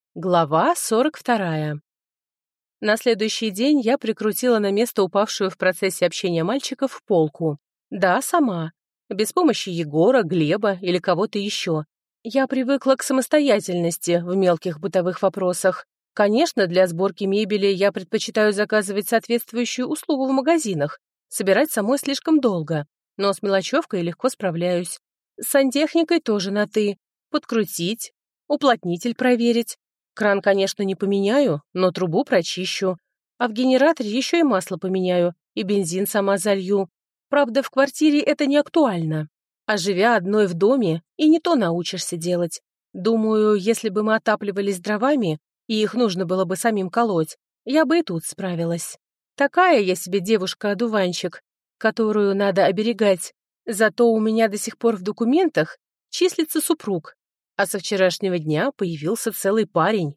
Глава 42. На следующий день я прикрутила на место упавшую в процессе общения мальчиков полку. Да, сама. Без помощи Егора, Глеба или кого-то еще. Я привыкла к самостоятельности в мелких бытовых вопросах. Конечно, для сборки мебели я предпочитаю заказывать соответствующую услугу в магазинах. Собирать самой слишком долго. Но с мелочевкой легко справляюсь. С сантехникой тоже на «ты». Подкрутить, уплотнитель проверить. Кран, конечно, не поменяю, но трубу прочищу. А в генераторе еще и масло поменяю, и бензин сама залью. Правда, в квартире это не актуально. А живя одной в доме, и не то научишься делать. Думаю, если бы мы отапливались дровами, и их нужно было бы самим колоть, я бы и тут справилась. Такая я себе девушка-одуванчик, которую надо оберегать. Зато у меня до сих пор в документах числится супруг. А со вчерашнего дня появился целый парень.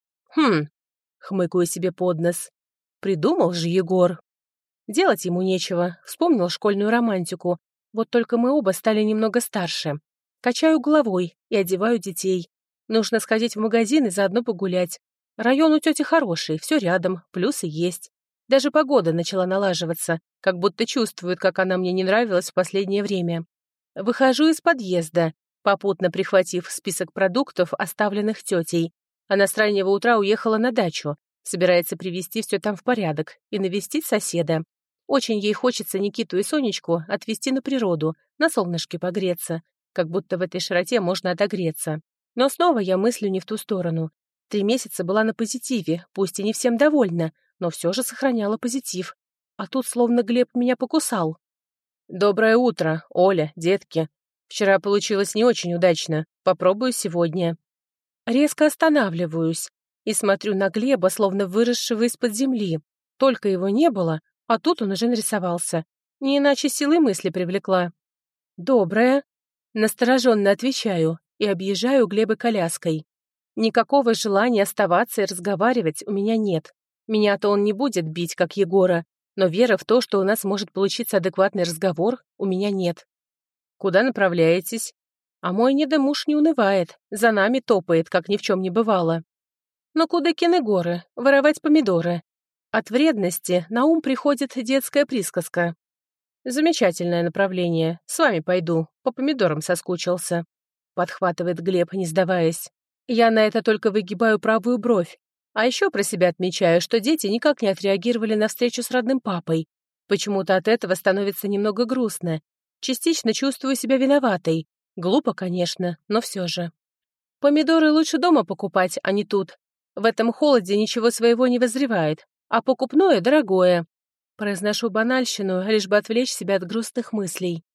Хмыкаю себе под нос. Придумал же Егор. Делать ему нечего, вспомнил школьную романтику. Вот только мы оба стали немного старше. Качаю головой и одеваю детей. Нужно сходить в магазин и заодно погулять. Район у тети хороший, все рядом, плюсы есть. Даже погода начала налаживаться, как будто чувствует, как она мне не нравилась в последнее время. Выхожу из подъезда, попутно прихватив список продуктов, оставленных тетей. Она с раннего утра уехала на дачу, собирается привести все там в порядок и навестить соседа. Очень ей хочется Никиту и Сонечку отвезти на природу, на солнышке погреться, как будто в этой широте можно отогреться. Но снова я мыслю не в ту сторону. 3 месяца была на позитиве, пусть и не всем довольна, но все же сохраняла позитив. А тут словно Глеб меня покусал. «Доброе утро, Оля, детки. Вчера получилось не очень удачно. Попробую сегодня». Резко останавливаюсь и смотрю на Глеба, словно выросшего из-под земли. Только его не было, а тут он уже нарисовался. Не иначе силой мысли привлекла. «Доброе». Настороженно отвечаю и объезжаю Глеба коляской. Никакого желания оставаться и разговаривать у меня нет. Меня-то он не будет бить, как Егора, но веры в то, что у нас может получиться адекватный разговор, у меня нет. «Куда направляетесь?» А мой недомуж не унывает, за нами топает, как ни в чем не бывало. Но Кудыкины горы, воровать помидоры. От вредности на ум приходит детская присказка. «Замечательное направление, с вами пойду, по помидорам соскучился», подхватывает Глеб, не сдаваясь. Я на это только выгибаю правую бровь. А еще про себя отмечаю, что дети никак не отреагировали на встречу с родным папой. Почему-то от этого становится немного грустно. Частично чувствую себя виноватой. Глупо, конечно, но все же. Помидоры лучше дома покупать, а не тут. В этом холоде ничего своего не возревает, а покупное дорогое. Произношу банальщину, лишь бы отвлечь себя от грустных мыслей.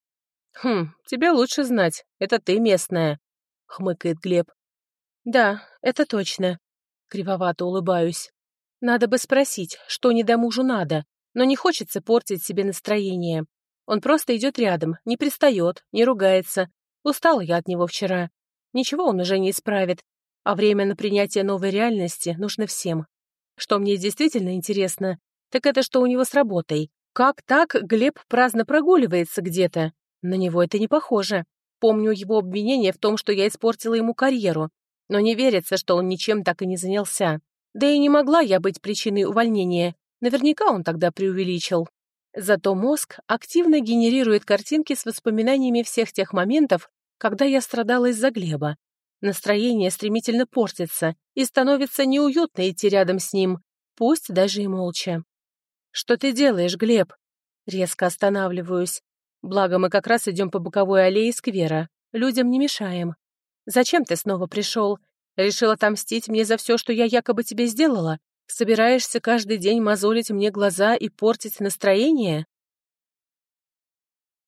Тебе лучше знать, это ты местная», — хмыкает Глеб. «Да, это точно». Кривовато улыбаюсь. Надо бы спросить, что недомужу надо, но не хочется портить себе настроение. Он просто идет рядом, не пристает, не ругается. Устала я от него вчера. Ничего он уже не исправит, а время на принятие новой реальности нужно всем. Что мне действительно интересно, так это что у него с работой. Как так Глеб праздно прогуливается где-то? На него это не похоже. Помню его обвинение в том, что я испортила ему карьеру, но не верится, что он ничем так и не занялся. Да и не могла я быть причиной увольнения. Наверняка он тогда преувеличил. Зато мозг активно генерирует картинки с воспоминаниями всех тех моментов, когда я страдала из-за Глеба. Настроение стремительно портится, и становится неуютно идти рядом с ним, пусть даже и молча. «Что ты делаешь, Глеб?» Резко останавливаюсь. Благо, мы как раз идем по боковой аллее сквера. Людям не мешаем. «Зачем ты снова пришел? Решил отомстить мне за все, что я якобы тебе сделала? Собираешься каждый день мозолить мне глаза и портить настроение?»